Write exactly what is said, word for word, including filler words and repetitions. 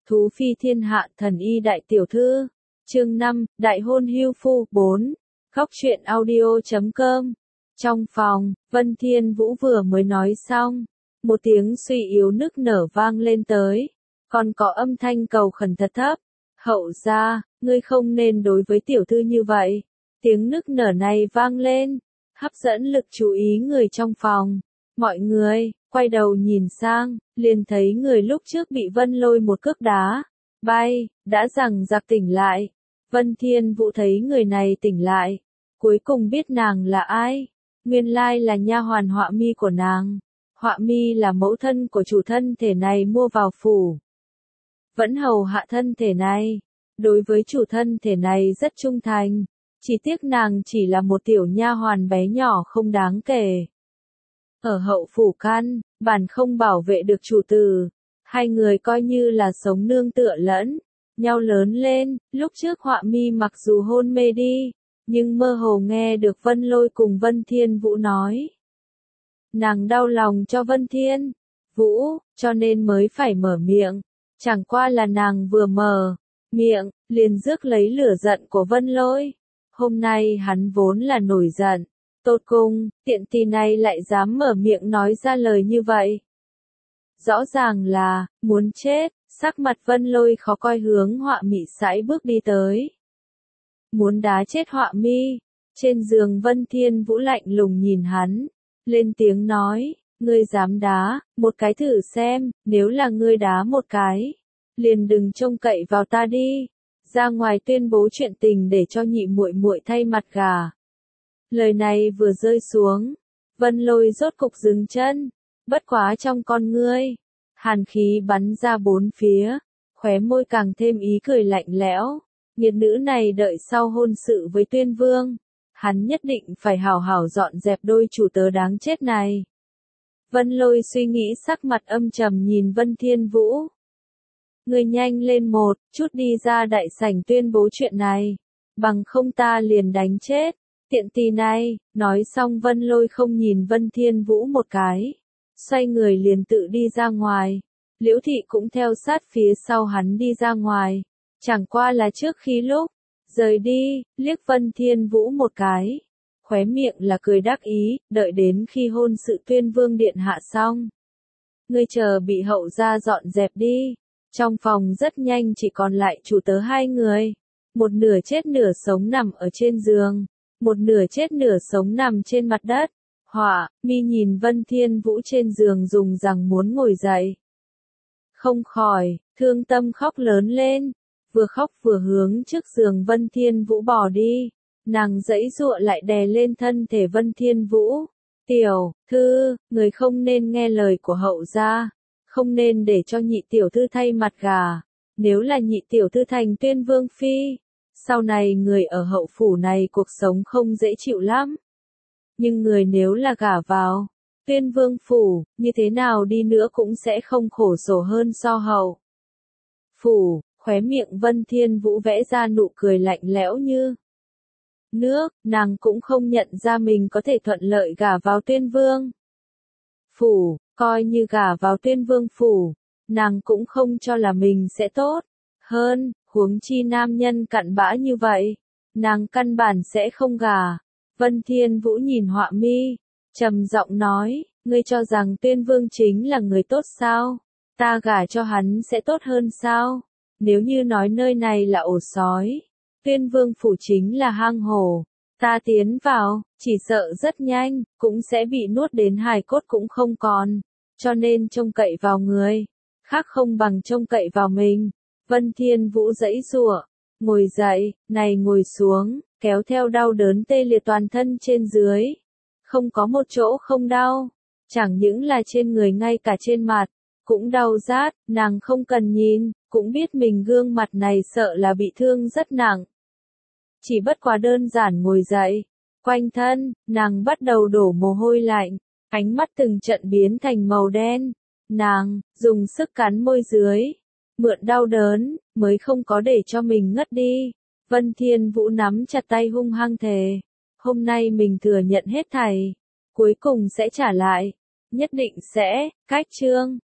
Thú phi thiên hạ thần y đại tiểu thư. Chương năm, đại hôn hưu phu. bốn. Góc truyện audio chấm com. Trong phòng, Vân Thiên Vũ vừa mới nói xong, một tiếng suy yếu nức nở vang lên tới, còn có âm thanh cầu khẩn thật thấp. Hậu gia, ngươi không nên đối với tiểu thư như vậy. Tiếng nức nở này vang lên, hấp dẫn lực chú ý người trong phòng. Mọi người quay đầu nhìn sang, liền thấy người lúc trước bị Vân Lôi một cước đá bay, đã rằng giặc tỉnh lại. Vân Thiên Vũ thấy người này tỉnh lại, cuối cùng biết nàng là ai. Nguyên lai là nha hoàn Họa Mi của nàng. Họa Mi là mẫu thân của chủ thân thể này mua vào phủ, vẫn hầu hạ thân thể này, đối với chủ thân thể này rất trung thành. Chỉ tiếc nàng chỉ là một tiểu nha hoàn bé nhỏ không đáng kể. Ở hậu phủ căn bản không bảo vệ được chủ tử, hai người coi như là sống nương tựa lẫn nhau lớn lên. Lúc trước Họa Mi mặc dù hôn mê đi, nhưng mơ hồ nghe được Vân Lôi cùng Vân Thiên Vũ nói, nàng đau lòng cho Vân Thiên Vũ, cho nên mới phải mở miệng. Chẳng qua là nàng vừa mở miệng, liền rước lấy lửa giận của Vân Lôi. Hôm nay hắn vốn là nổi giận, tột cùng, tiện tì này lại dám mở miệng nói ra lời như vậy. Rõ ràng là, muốn chết. Sắc mặt Vân Lôi khó coi hướng Họa Mi sải bước đi tới, muốn đá chết Họa Mi. Trên giường Vân Thiên Vũ lạnh lùng nhìn hắn, lên tiếng nói, ngươi dám đá, một cái thử xem, nếu là ngươi đá một cái, liền đừng trông cậy vào ta đi, ra ngoài tuyên bố chuyện tình để cho nhị muội muội thay mặt gà. Lời này vừa rơi xuống, Vân Lôi rốt cục dừng chân, bất quá trong con ngươi, hàn khí bắn ra bốn phía, khóe môi càng thêm ý cười lạnh lẽo. Nghiệt nữ này đợi sau hôn sự với Tuyên Vương, hắn nhất định phải hảo hảo dọn dẹp đôi chủ tớ đáng chết này. Vân Lôi suy nghĩ, sắc mặt âm trầm nhìn Vân Thiên Vũ. Người nhanh lên một chút đi ra đại sảnh tuyên bố chuyện này, bằng không ta liền đánh chết tiện tì này. Nói xong Vân Lôi không nhìn Vân Thiên Vũ một cái, xoay người liền tự đi ra ngoài. Liễu Thị cũng theo sát phía sau hắn đi ra ngoài. Chẳng qua là trước khi lúc rời đi, liếc Vân Thiên Vũ một cái, khóe miệng là cười đắc ý, đợi đến khi hôn sự Tuyên Vương điện hạ xong, ngươi chờ bị hậu gia dọn dẹp đi. Trong phòng rất nhanh chỉ còn lại chủ tớ hai người, một nửa chết nửa sống nằm ở trên giường, một nửa chết nửa sống nằm trên mặt đất. Họa Mi nhìn Vân Thiên Vũ trên giường dùng rằng muốn ngồi dậy, không khỏi thương tâm khóc lớn lên, vừa khóc vừa hướng trước giường Vân Thiên Vũ bỏ đi. Nàng giãy giụa lại đè lên thân thể Vân Thiên Vũ. Tiểu thư, người không nên nghe lời của hậu gia, không nên để cho nhị tiểu thư thay mặt gà. Nếu là nhị tiểu thư thành Tuyên Vương phi, sau này người ở hậu phủ này cuộc sống không dễ chịu lắm. Nhưng người nếu là gả vào Tuyên Vương phủ, như thế nào đi nữa cũng sẽ không khổ sở hơn so hậu phủ. Khóe miệng Vân Thiên Vũ vẽ ra nụ cười lạnh lẽo như nước, nàng cũng không nhận ra mình có thể thuận lợi gả vào Tuyên Vương phủ. Coi như gả vào Tuyên Vương phủ, nàng cũng không cho là mình sẽ tốt hơn, huống chi nam nhân cặn bã như vậy, nàng căn bản sẽ không gả. Vân Thiên Vũ nhìn Họa Mi, trầm giọng nói, ngươi cho rằng Tuyên Vương chính là người tốt sao? Ta gả cho hắn sẽ tốt hơn sao? Nếu như nói nơi này là ổ sói, Tuyên Vương phủ chính là hang hổ, ta tiến vào, chỉ sợ rất nhanh, cũng sẽ bị nuốt đến hài cốt cũng không còn. Cho nên trông cậy vào người khác không bằng trông cậy vào mình. Vân Thiên Vũ giãy giụa, ngồi dậy, này ngồi xuống, kéo theo đau đớn tê liệt toàn thân trên dưới. Không có một chỗ không đau, chẳng những là trên người, ngay cả trên mặt cũng đau rát. Nàng không cần nhìn, cũng biết mình gương mặt này sợ là bị thương rất nặng. Chỉ bất quá đơn giản ngồi dậy, quanh thân, nàng bắt đầu đổ mồ hôi lạnh, ánh mắt từng trận biến thành màu đen. Nàng dùng sức cắn môi dưới, mượn đau đớn, mới không có để cho mình ngất đi. Vân Thiên Vũ nắm chặt tay hung hăng thề, hôm nay mình thừa nhận hết thảy, cuối cùng sẽ trả lại, nhất định sẽ. Cách chương